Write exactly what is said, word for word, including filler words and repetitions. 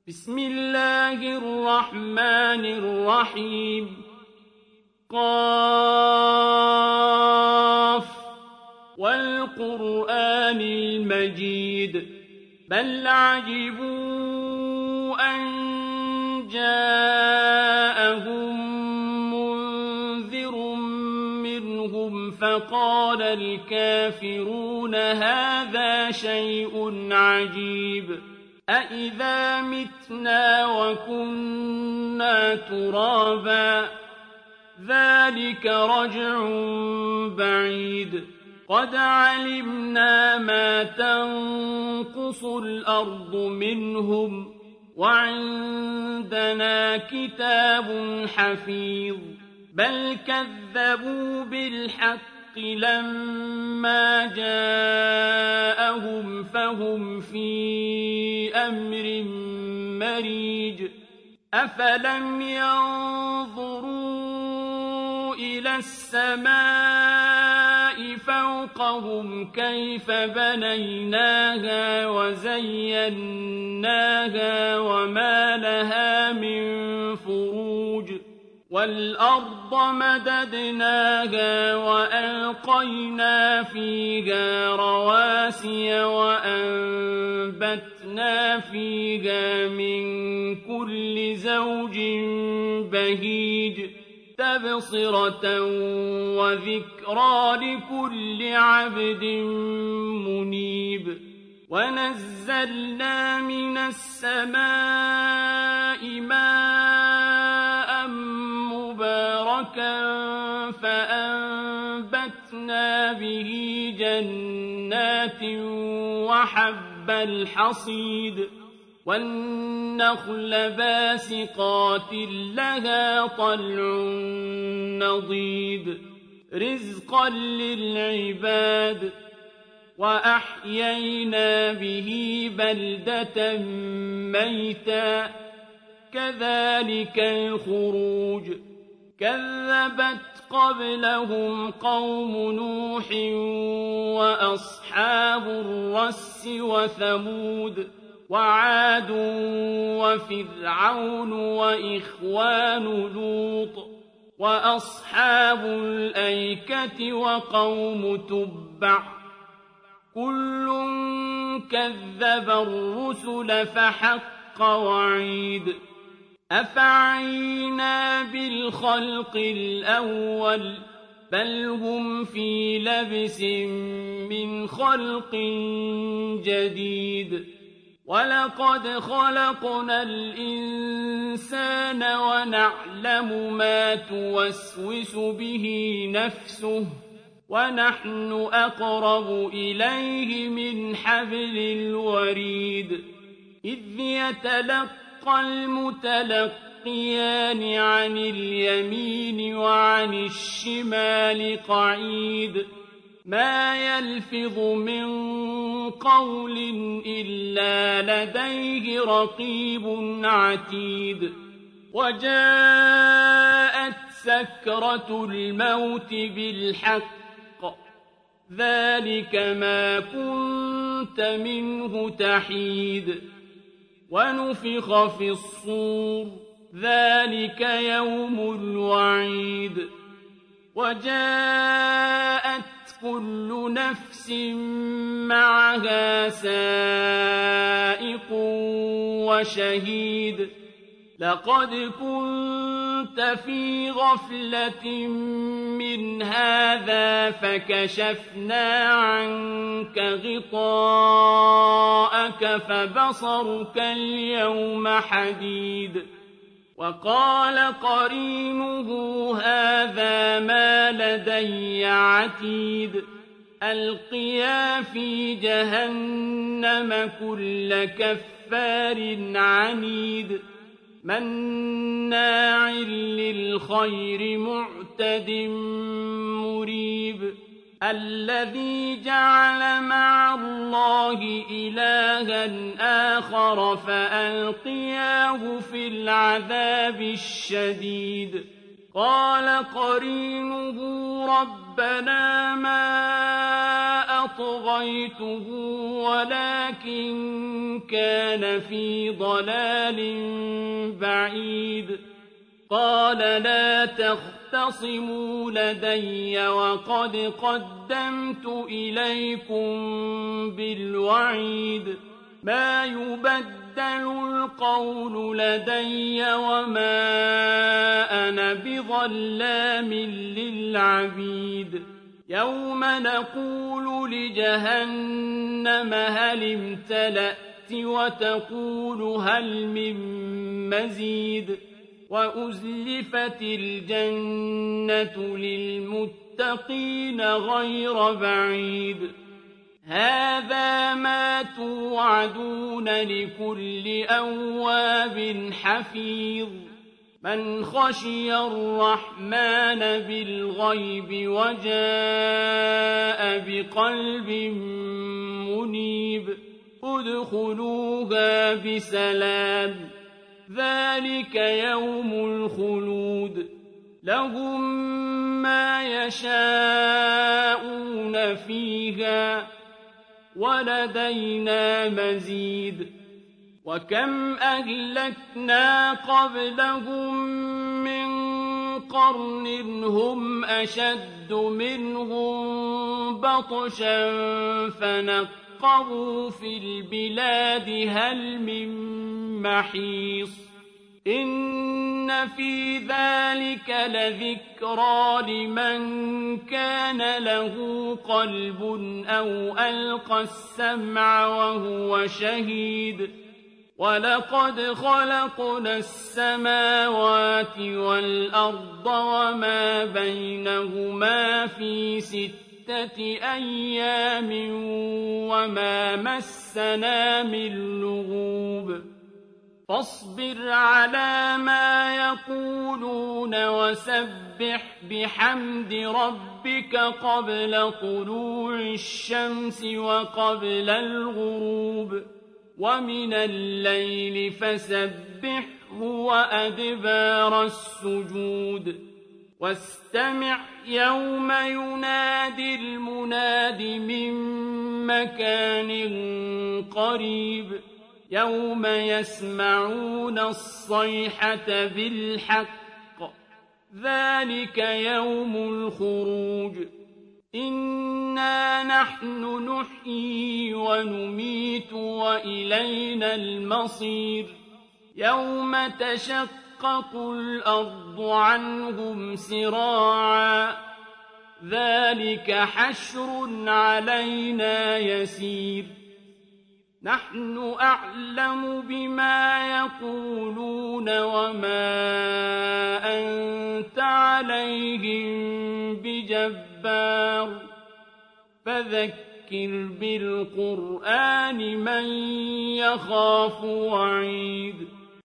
بسم الله الرحمن الرحيم قاف والقرآن المجيد بل عجبوا أن جاءهم منذر منهم فقال الكافرون هذا شيء عجيب أإذا متنا وكنا ترابا ذلك رجع بعيد قد علمنا ما تنقص الأرض منهم وعندنا كتاب حفيظ بل كذبوا بالحق لما جاءهم فهم في أمر مريج أفلم ينظروا إلى السماء فوقهم كيف بنيناها وزيناها وما لها من فروج والأرض مددناها وألقينا فيها رواسي وأنبتنا فيها من كل زوج بهيج تبصرة وذكرى لكل عبد منيب ونزلنا من السماء ماء مباركا فأنبتنا به جنات وحب الحصيد والنخل باسقات لها طلع نضيد رزقا للعباد وأحيينا به بلدة ميتا كذلك الخروج كذبت قبلهم قوم نوح وأصحاب الرس وثمود وعاد وفرعون وإخوان لوط وأصحاب الأيكة وقوم تبع كل كذب الرسل فحق وعيد أفعينا بالخلق الأول بل هم في لبس من خلق جديد ولقد خلقنا الإنسان ونعلم ما توسوس به نفسه ونحن أقرب إليه من حبل الوريد إذ يتلقى المتلقيان عن اليمين وعن الشمال قعيد ما يلفظ من قول إلا لديه رقيب عتيد وجاءت سكرة الموت بالحق ذلك ما كنت منه تحيد ونفخ في الصور ذلك يوم الوعيد وجاءت كل نفس معها سائق وشهيد لقد كنت في غفلة من هذا فكشفنا عنك غطاءك فبصرك اليوم حديد وقال قرينه هذا ما لدي عتيد ألقيا في جهنم كل كفار عنيد مناع للخير معتد مريب الذي جعل مع الله إلها آخر فألقياه في العذاب الشديد قال قرينه ربنا ما أطغيته ولكن كان في ضلال بعيد قال لا تختصموا لدي وقد قدمت إليكم بالوعيد ما يبدل القول لدي وما أنا بظلام للعبيد يوم نقول لجهنم هل امتلأت وتقول هل من مزيد وأزلفت الجنة للمتقين غير بعيد هذا ما توعدون لكل أواب حفيظ من خشي الرحمن بالغيب وجاء بقلب منيب ادخلوها بسلام ذلك يوم الخلود لهم ما يشاءون فيها ولدينا مزيد وكم أهلكنا قبلهم من قرن هم أشد منهم بطشا فنقبوا في البلاد هل من محيص إن في ذلك لذكرى لمن كان له قلب أو ألقى السمع وهو شهيد ولقد خلقنا السماوات والأرض وما بينهما في ستة أيام وما مسنا من لغوب فاصبر على ما يقولون وسبح بحمد ربك قبل طلوع الشمس وقبل الغروب ومن الليل فسبحه وأدبار السجود واستمع يوم ينادي المناد من مكان قريب يوم يسمعون الصيحة بالحق ذلك يوم الخروج إنا نحن نحيي ونميت وإلينا المصير يوم تشقق الأرض عنهم سراعا ذلك حشر علينا يسير نحن أعلم بما يقولون وما أنت عليهم بجبار فذكر بالقرآن من يخاف وعيد